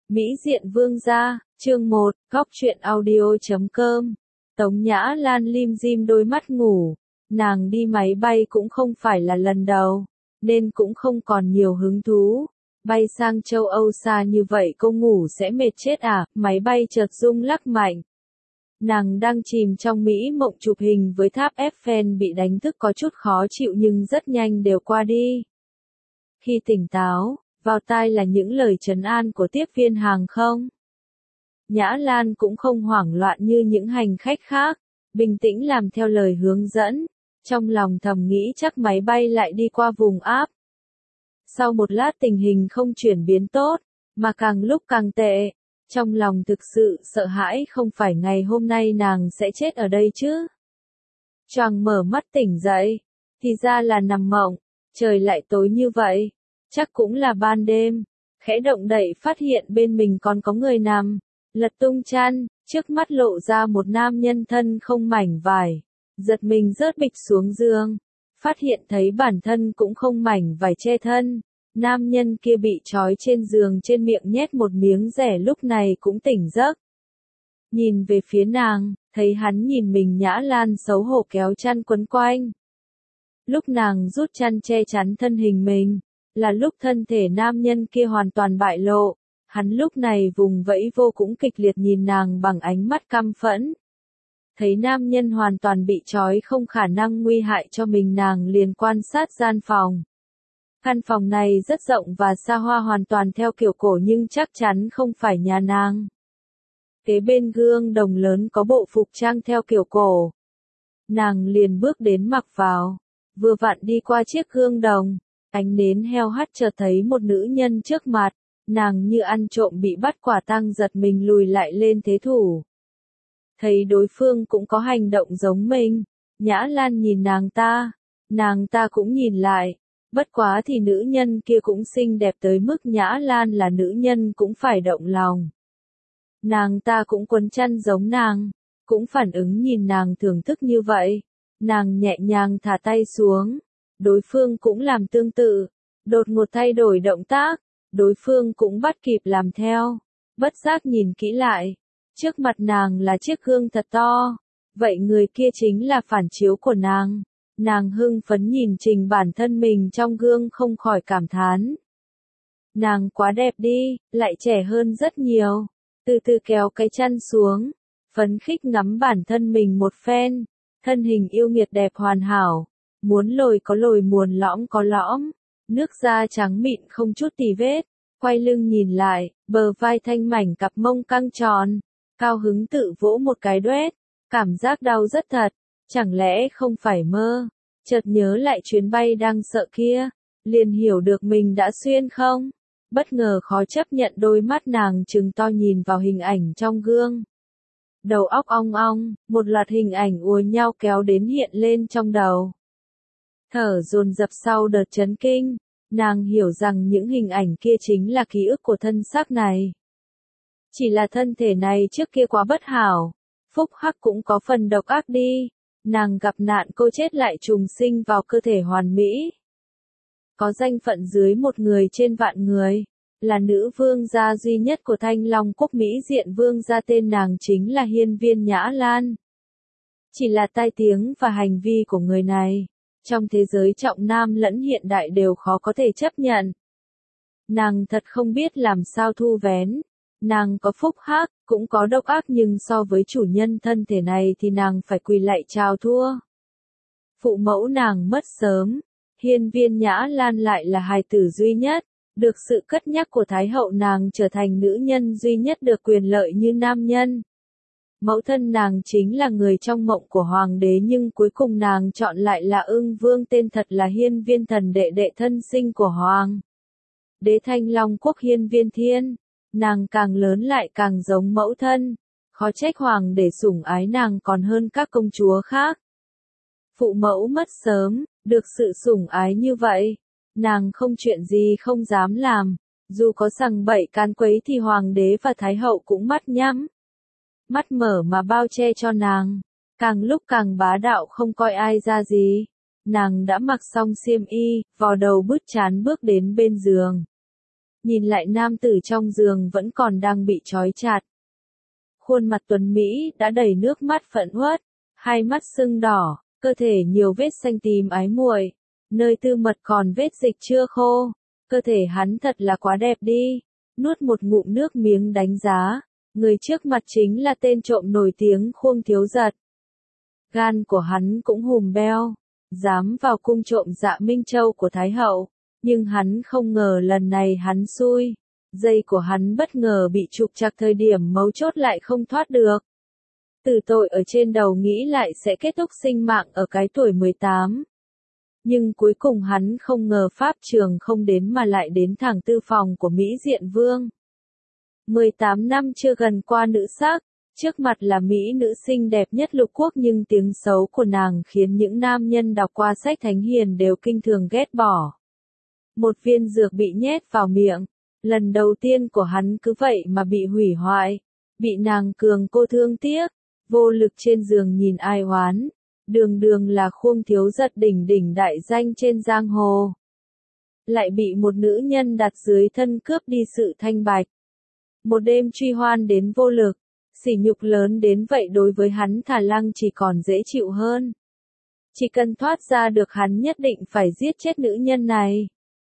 Mỹ diện vương gia, chương 1, góc truyện audio.com. Tống Nhã Lan lim dim đôi mắt ngủ, nàng đi máy bay cũng không phải là lần đầu, nên cũng không còn nhiều hứng thú. Bay sang châu Âu xa như vậy cô ngủ sẽ mệt chết à, máy bay chợt rung lắc mạnh. Nàng đang chìm trong mỹ mộng chụp hình với tháp Eiffel bị đánh thức có chút khó chịu nhưng rất nhanh đều qua đi. Khi tỉnh táo, vào tai là những lời trấn an của tiếp viên hàng không. Nhã Lan cũng không hoảng loạn như những hành khách khác, bình tĩnh làm theo lời hướng dẫn, trong lòng thầm nghĩ chắc máy bay lại đi qua vùng áp. Sau một lát tình hình không chuyển biến tốt, mà càng lúc càng tệ, trong lòng thực sự sợ hãi không phải ngày hôm nay nàng sẽ chết ở đây chứ. Choàng mở mắt tỉnh dậy, thì ra là nằm mộng, trời lại tối như vậy. Chắc cũng là ban đêm, khẽ động đậy phát hiện bên mình còn có người nằm, lật tung chăn, trước mắt lộ ra một nam nhân thân không mảnh vải, giật mình rớt bịch xuống giường, phát hiện thấy bản thân cũng không mảnh vải che thân, nam nhân kia bị trói trên giường trên miệng nhét một miếng rẻ lúc này cũng tỉnh giấc. Nhìn về phía nàng, thấy hắn nhìn mình Nhã Lan xấu hổ kéo chăn quấn quanh. Lúc nàng rút chăn che chắn thân hình mình, là lúc thân thể nam nhân kia hoàn toàn bại lộ, hắn lúc này vùng vẫy vô cùng kịch liệt nhìn nàng bằng ánh mắt căm phẫn. Thấy nam nhân hoàn toàn bị trói không khả năng nguy hại cho mình nàng liền quan sát gian phòng. Căn phòng này rất rộng và xa hoa hoàn toàn theo kiểu cổ nhưng chắc chắn không phải nhà nàng. Kế bên gương đồng lớn có bộ phục trang theo kiểu cổ. Nàng liền bước đến mặc vào, vừa vặn đi qua chiếc gương đồng. Ánh nến heo hắt chợt thấy một nữ nhân trước mặt, nàng như ăn trộm bị bắt quả tang giật mình lùi lại lên thế thủ. Thấy đối phương cũng có hành động giống mình, Nhã Lan nhìn nàng ta cũng nhìn lại, bất quá thì nữ nhân kia cũng xinh đẹp tới mức Nhã Lan là nữ nhân cũng phải động lòng. Nàng ta cũng quấn chăn giống nàng, cũng phản ứng nhìn nàng thưởng thức như vậy, nàng nhẹ nhàng thả tay xuống. Đối phương cũng làm tương tự, đột ngột thay đổi động tác, đối phương cũng bắt kịp làm theo, bất giác nhìn kỹ lại, trước mặt nàng là chiếc gương thật to, vậy người kia chính là phản chiếu của nàng hưng phấn nhìn trình bản thân mình trong gương không khỏi cảm thán. Nàng quá đẹp đi, lại trẻ hơn rất nhiều, từ từ kéo cái chăn xuống, phấn khích ngắm bản thân mình một phen, thân hình yêu nghiệt đẹp hoàn hảo. Muốn lồi có lồi muốn lõm có lõm, nước da trắng mịn không chút tì vết, quay lưng nhìn lại, bờ vai thanh mảnh cặp mông căng tròn, cao hứng tự vỗ một cái đoét, cảm giác đau rất thật, chẳng lẽ không phải mơ, chợt nhớ lại chuyến bay đang sợ kia, liền hiểu được mình đã xuyên không, bất ngờ khó chấp nhận đôi mắt nàng trừng to nhìn vào hình ảnh trong gương. Đầu óc ong ong, một loạt hình ảnh ùa nhau kéo đến hiện lên trong đầu. Thở dồn dập sau đợt chấn kinh, nàng hiểu rằng những hình ảnh kia chính là ký ức của thân xác này. Chỉ là thân thể này trước kia quá bất hảo, phúc hắc cũng có phần độc ác đi, nàng gặp nạn cô chết lại trùng sinh vào cơ thể hoàn mỹ. Có danh phận dưới một người trên vạn người, là nữ vương gia duy nhất của Thanh Long quốc Mỹ diện vương gia tên nàng chính là Hiên Viên Nhã Lan. Chỉ là tai tiếng và hành vi của người này, trong thế giới trọng nam lẫn hiện đại đều khó có thể chấp nhận. Nàng thật không biết làm sao thu vén, nàng có phúc hắc, cũng có độc ác nhưng so với chủ nhân thân thể này thì nàng phải quỳ lạy chào thua. Phụ mẫu nàng mất sớm, Hiên Viên Nhã Lan lại là hài tử duy nhất, được sự cất nhắc của Thái hậu nàng trở thành nữ nhân duy nhất được quyền lợi như nam nhân. Mẫu thân nàng chính là người trong mộng của hoàng đế nhưng cuối cùng nàng chọn lại là Ưng Vương tên thật là Hiên Viên Thần đệ đệ thân sinh của hoàng đế Thanh Long quốc Hiên Viên Thiên. Nàng càng lớn lại càng giống mẫu thân, khó trách hoàng đế sủng ái nàng còn hơn các công chúa khác. Phụ mẫu mất sớm, được sự sủng ái như vậy, nàng không chuyện gì không dám làm, dù có sằng bậy can quấy thì hoàng đế và thái hậu cũng mắt nhắm mắt mở mà bao che cho nàng, càng lúc càng bá đạo không coi ai ra gì. Nàng đã mặc xong xiêm y, vò đầu bứt trán bước đến bên giường. nhìn lại nam tử trong giường vẫn còn đang bị trói chặt. Khuôn mặt tuấn Mỹ đã đầy nước mắt phẫn uất, hai mắt sưng đỏ, cơ thể nhiều vết xanh tím ái muội, nơi tư mật còn vết dịch chưa khô, cơ thể hắn thật là quá đẹp đi, nuốt một ngụm nước miếng đánh giá, người trước mặt chính là tên trộm nổi tiếng Khuông Thiếu Giật. Gan của hắn cũng hùm beo, dám vào cung trộm Dạ Minh Châu của Thái Hậu, nhưng hắn không ngờ lần này hắn xui, dây của hắn bất ngờ bị trục trặc thời điểm mấu chốt lại không thoát được. Tử tội ở trên đầu nghĩ lại sẽ kết thúc sinh mạng ở cái tuổi 18. Nhưng cuối cùng hắn không ngờ pháp trường không đến mà lại đến thẳng tư phòng của Mỹ Diện Vương. 18 năm chưa gần qua nữ sắc, trước mặt là Mỹ nữ xinh đẹp nhất lục quốc nhưng tiếng xấu của nàng khiến những nam nhân đọc qua sách thánh hiền đều kinh thường ghét bỏ. Một viên dược bị nhét vào miệng, lần đầu tiên của hắn cứ vậy mà bị hủy hoại, bị nàng cường cô thương tiếc, vô lực trên giường nhìn ai oán, đường đường là Khuông Thiếu Giật đỉnh đỉnh đại danh trên giang hồ. Lại bị một nữ nhân đặt dưới thân cướp đi sự thanh bạch. Một đêm truy hoan đến vô lực, sỉ nhục lớn đến vậy đối với hắn Thả Lăng chỉ còn dễ chịu hơn. Chỉ cần thoát ra được hắn nhất định phải giết chết nữ nhân này.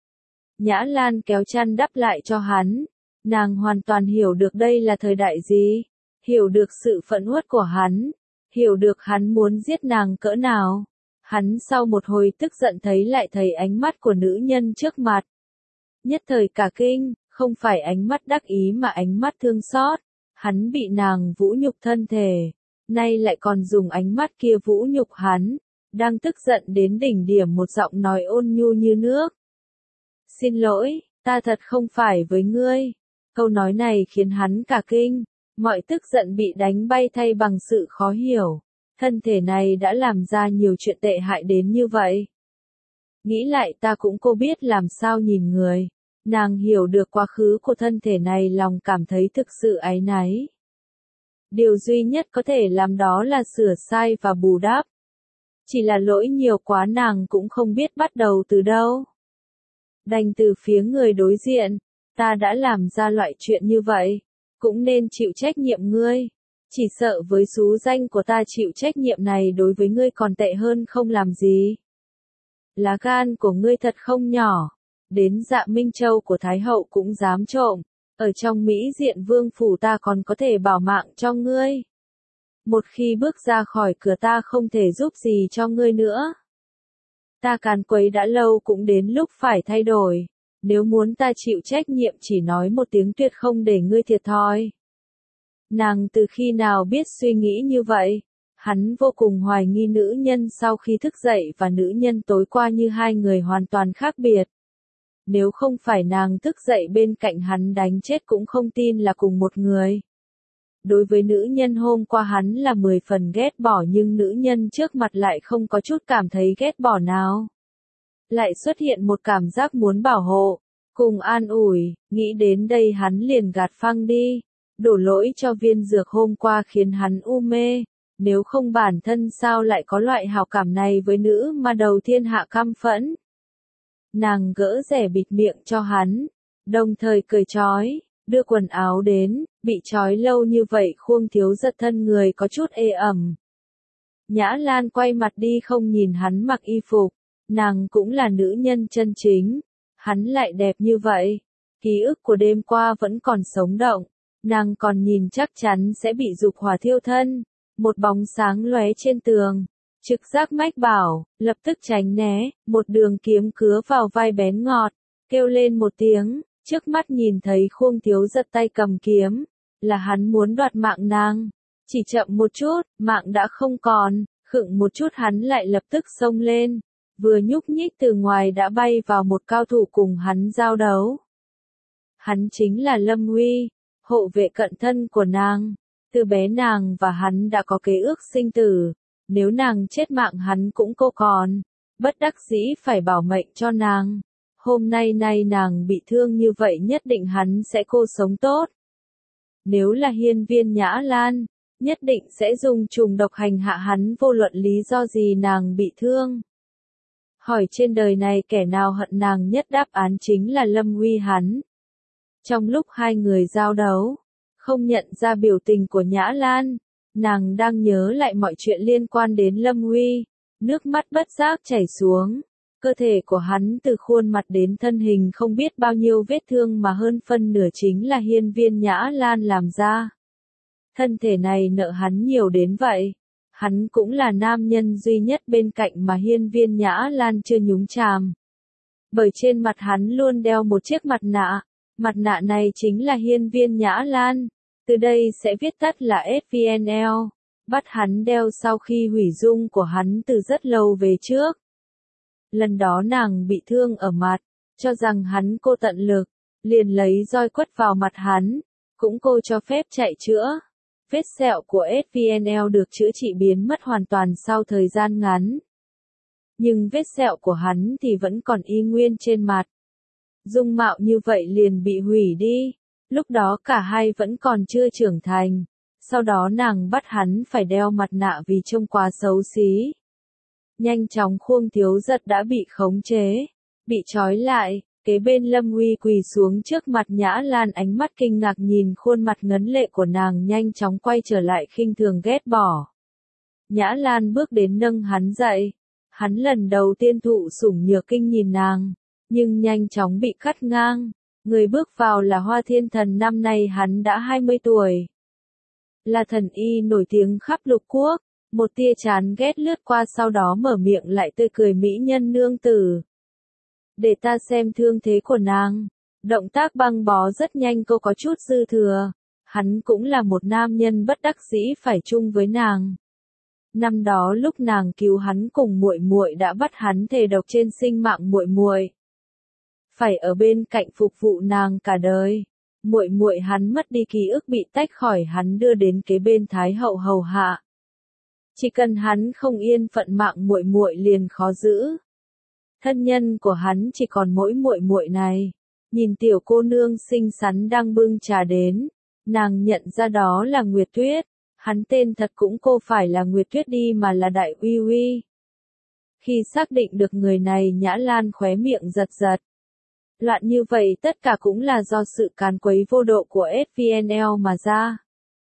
Nhã Lan kéo chăn đắp lại cho hắn, nàng hoàn toàn hiểu được đây là thời đại gì, hiểu được sự phẫn uất của hắn, hiểu được hắn muốn giết nàng cỡ nào. Hắn sau một hồi tức giận thấy ánh mắt của nữ nhân trước mặt. Nhất thời cả kinh, không phải ánh mắt đắc ý mà ánh mắt thương xót. Hắn bị nàng vũ nhục thân thể, nay lại còn dùng ánh mắt kia vũ nhục hắn, đang tức giận đến đỉnh điểm một giọng nói ôn nhu như nước. Xin lỗi, ta thật không phải với ngươi. Câu nói này khiến hắn cả kinh, mọi tức giận bị đánh bay thay bằng sự khó hiểu. Thân thể này đã làm ra nhiều chuyện tệ hại đến như vậy. Nghĩ lại ta cũng cô biết làm sao nhìn người. Nàng hiểu được quá khứ của thân thể này lòng cảm thấy thực sự áy náy. Điều duy nhất có thể làm đó là sửa sai và bù đắp. Chỉ là lỗi nhiều quá nàng cũng không biết bắt đầu từ đâu. Đành từ phía người đối diện, ta đã làm ra loại chuyện như vậy, cũng nên chịu trách nhiệm ngươi. Chỉ sợ với xú danh của ta chịu trách nhiệm này đối với ngươi còn tệ hơn không làm gì. Lá gan của ngươi thật không nhỏ. Đến Dạ Minh Châu của Thái Hậu cũng dám trộm, ở trong Mỹ Diện Vương phủ ta còn có thể bảo mạng cho ngươi. Một khi bước ra khỏi cửa ta không thể giúp gì cho ngươi nữa. Ta càn quấy đã lâu cũng đến lúc phải thay đổi, nếu muốn ta chịu trách nhiệm chỉ nói một tiếng tuyệt không để ngươi thiệt thòi. Nàng từ khi nào biết suy nghĩ như vậy? Hắn vô cùng hoài nghi nữ nhân sau khi thức dậy và nữ nhân tối qua như hai người hoàn toàn khác biệt. Nếu không phải nàng thức dậy bên cạnh hắn đánh chết cũng không tin là cùng một người. Đối với nữ nhân hôm qua hắn là 10 phần ghét bỏ nhưng nữ nhân trước mặt lại không có chút cảm thấy ghét bỏ nào. Lại xuất hiện một cảm giác muốn bảo hộ, cùng an ủi, nghĩ đến đây hắn liền gạt phăng đi. Đổ lỗi cho viên dược hôm qua khiến hắn u mê, nếu không bản thân sao lại có loại hảo cảm này với nữ mà đầu thiên hạ căm phẫn. Nàng gỡ rẻ bịt miệng cho hắn, đồng thời cười trói, đưa quần áo đến, bị trói lâu như vậy Khuông Thiếu Giật thân người có chút ê ẩm. Nhã Lan quay mặt đi không nhìn hắn mặc y phục, nàng cũng là nữ nhân chân chính, hắn lại đẹp như vậy, ký ức của đêm qua vẫn còn sống động, nàng còn nhìn chắc chắn sẽ bị dục hỏa thiêu thân, một bóng sáng lóe trên tường. Trực giác mách bảo, lập tức tránh né, một đường kiếm cứa vào vai bén ngọt, kêu lên một tiếng, trước mắt nhìn thấy Khuông Thiếu Giật tay cầm kiếm, là hắn muốn đoạt mạng nàng. Chỉ chậm một chút, mạng đã không còn, khựng một chút hắn lại lập tức xông lên, vừa nhúc nhích từ ngoài đã bay vào một cao thủ cùng hắn giao đấu. Hắn chính là Lâm Huy, hộ vệ cận thân của nàng, từ bé nàng và hắn đã có kế ước sinh tử. Nếu nàng chết mạng hắn cũng cô còn, bất đắc dĩ phải bảo mệnh cho nàng. Hôm nay nàng bị thương như vậy nhất định hắn sẽ cô sống tốt. Nếu là hiên viên Nhã Lan, nhất định sẽ dùng trùng độc hành hạ hắn vô luận lý do gì nàng bị thương. Hỏi trên đời này kẻ nào hận nàng nhất đáp án chính là Lâm Huy hắn. Trong lúc hai người giao đấu, không nhận ra biểu tình của Nhã Lan, nàng đang nhớ lại mọi chuyện liên quan đến Lâm Huy, nước mắt bất giác chảy xuống. Cơ thể của hắn từ khuôn mặt đến thân hình không biết bao nhiêu vết thương mà hơn phân nửa chính là hiên viên Nhã Lan làm ra. Thân thể này nợ hắn nhiều đến vậy. Hắn cũng là nam nhân duy nhất bên cạnh mà hiên viên Nhã Lan chưa nhúng chàm. Bởi trên mặt hắn luôn đeo một chiếc mặt nạ này chính là hiên viên Nhã Lan, từ đây sẽ viết tắt là SVNL, bắt hắn đeo sau khi hủy dung của hắn từ rất lâu về trước. Lần đó nàng bị thương ở mặt, cho rằng hắn cô tận lực, liền lấy roi quất vào mặt hắn, cũng cô cho phép chạy chữa. Vết sẹo của SVNL được chữa trị biến mất hoàn toàn sau thời gian ngắn. Nhưng vết sẹo của hắn thì vẫn còn y nguyên trên mặt. Dung mạo như vậy liền bị hủy đi, lúc đó cả hai vẫn còn chưa trưởng thành. Sau đó nàng bắt hắn phải đeo mặt nạ vì trông quá xấu xí. Nhanh chóng Khuông Thiếu Giật đã bị khống chế, bị trói lại, kế bên Lâm Huy quỳ xuống trước mặt Nhã Lan, ánh mắt kinh ngạc nhìn khuôn mặt ngấn lệ của nàng, nhanh chóng quay trở lại khinh thường ghét bỏ. Nhã Lan bước đến nâng hắn dậy, hắn lần đầu tiên thụ sủng nhược kinh nhìn nàng, nhưng nhanh chóng bị cắt ngang. Người bước vào là Hoa Thiên Thần, năm nay hắn đã 20 tuổi. Là thần y nổi tiếng khắp lục quốc. Một tia chán ghét lướt qua, sau đó mở miệng lại tươi cười, mỹ nhân nương tử. Để ta xem thương thế của nàng. Động tác băng bó rất nhanh, cô có chút dư thừa. Hắn cũng là một nam nhân bất đắc dĩ phải chung với nàng. Năm đó lúc nàng cứu hắn cùng muội muội đã bắt hắn thề độc trên sinh mạng muội muội. Phải ở bên cạnh phục vụ nàng cả đời. Muội muội hắn mất đi ký ức, bị tách khỏi hắn đưa đến kế bên Thái hậu hầu hạ. Chỉ cần hắn không yên phận, mạng muội muội liền khó giữ. Thân nhân của hắn chỉ còn mỗi muội muội này. Nhìn tiểu cô nương xinh xắn đang bưng trà đến, nàng nhận ra đó là Nguyệt Tuyết. Hắn tên thật cũng cô phải là Nguyệt Tuyết đi mà là Đại Uy Uy. Khi xác định được người này, Nhã Lan khóe miệng giật giật. Loạn như vậy tất cả cũng là do sự càn quấy vô độ của SVNL mà ra.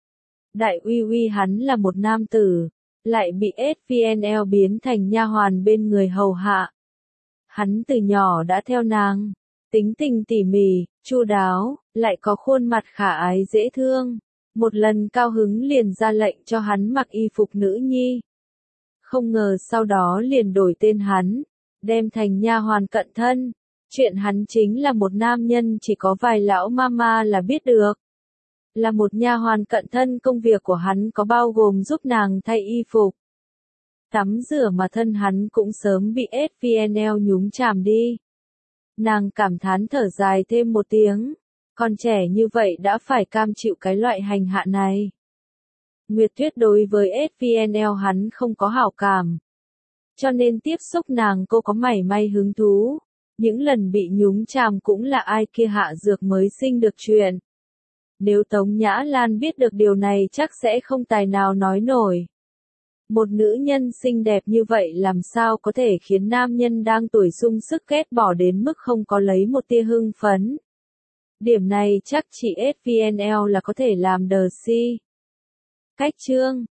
Đại Uy Uy hắn là một nam tử, lại bị SVNL biến thành nha hoàn bên người hầu hạ. Hắn từ nhỏ đã theo nàng, tính tình tỉ mỉ, chu đáo, lại có khuôn mặt khả ái dễ thương. Một lần cao hứng liền ra lệnh cho hắn mặc y phục nữ nhi. Không ngờ sau đó liền đổi tên hắn, đem thành nha hoàn cận thân. Chuyện hắn chính là một nam nhân chỉ có vài lão mama là biết được. Là một nha hoàn cận thân, công việc của hắn có bao gồm giúp nàng thay y phục, tắm rửa, mà thân hắn cũng sớm bị SVNL nhúng chàm đi. Nàng cảm thán thở dài thêm một tiếng, còn trẻ như vậy đã phải cam chịu cái loại hành hạ này. Nguyệt Tuyết đối với SVNL hắn không có hảo cảm, cho nên tiếp xúc nàng cô có mảy may hứng thú. Những lần bị nhúng chàm cũng là ai kia hạ dược mới sinh được chuyện. Nếu Tống Nhã Lan biết được điều này chắc sẽ không tài nào nói nổi. Một nữ nhân xinh đẹp như vậy làm sao có thể khiến nam nhân đang tuổi sung sức ghét bỏ đến mức không có lấy một tia hưng phấn. Điểm này chắc chỉ SVNL là có thể làm đờ si. Cách chương